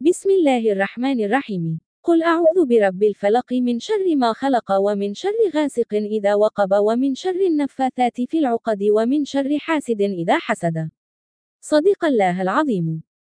بسم الله الرحمن الرحيم. قل أعوذ برب الفلق من شر ما خلق ومن شر غاسق إذا وقب ومن شر النفاثات في العقد ومن شر حاسد إذا حسد. صدق الله العظيم.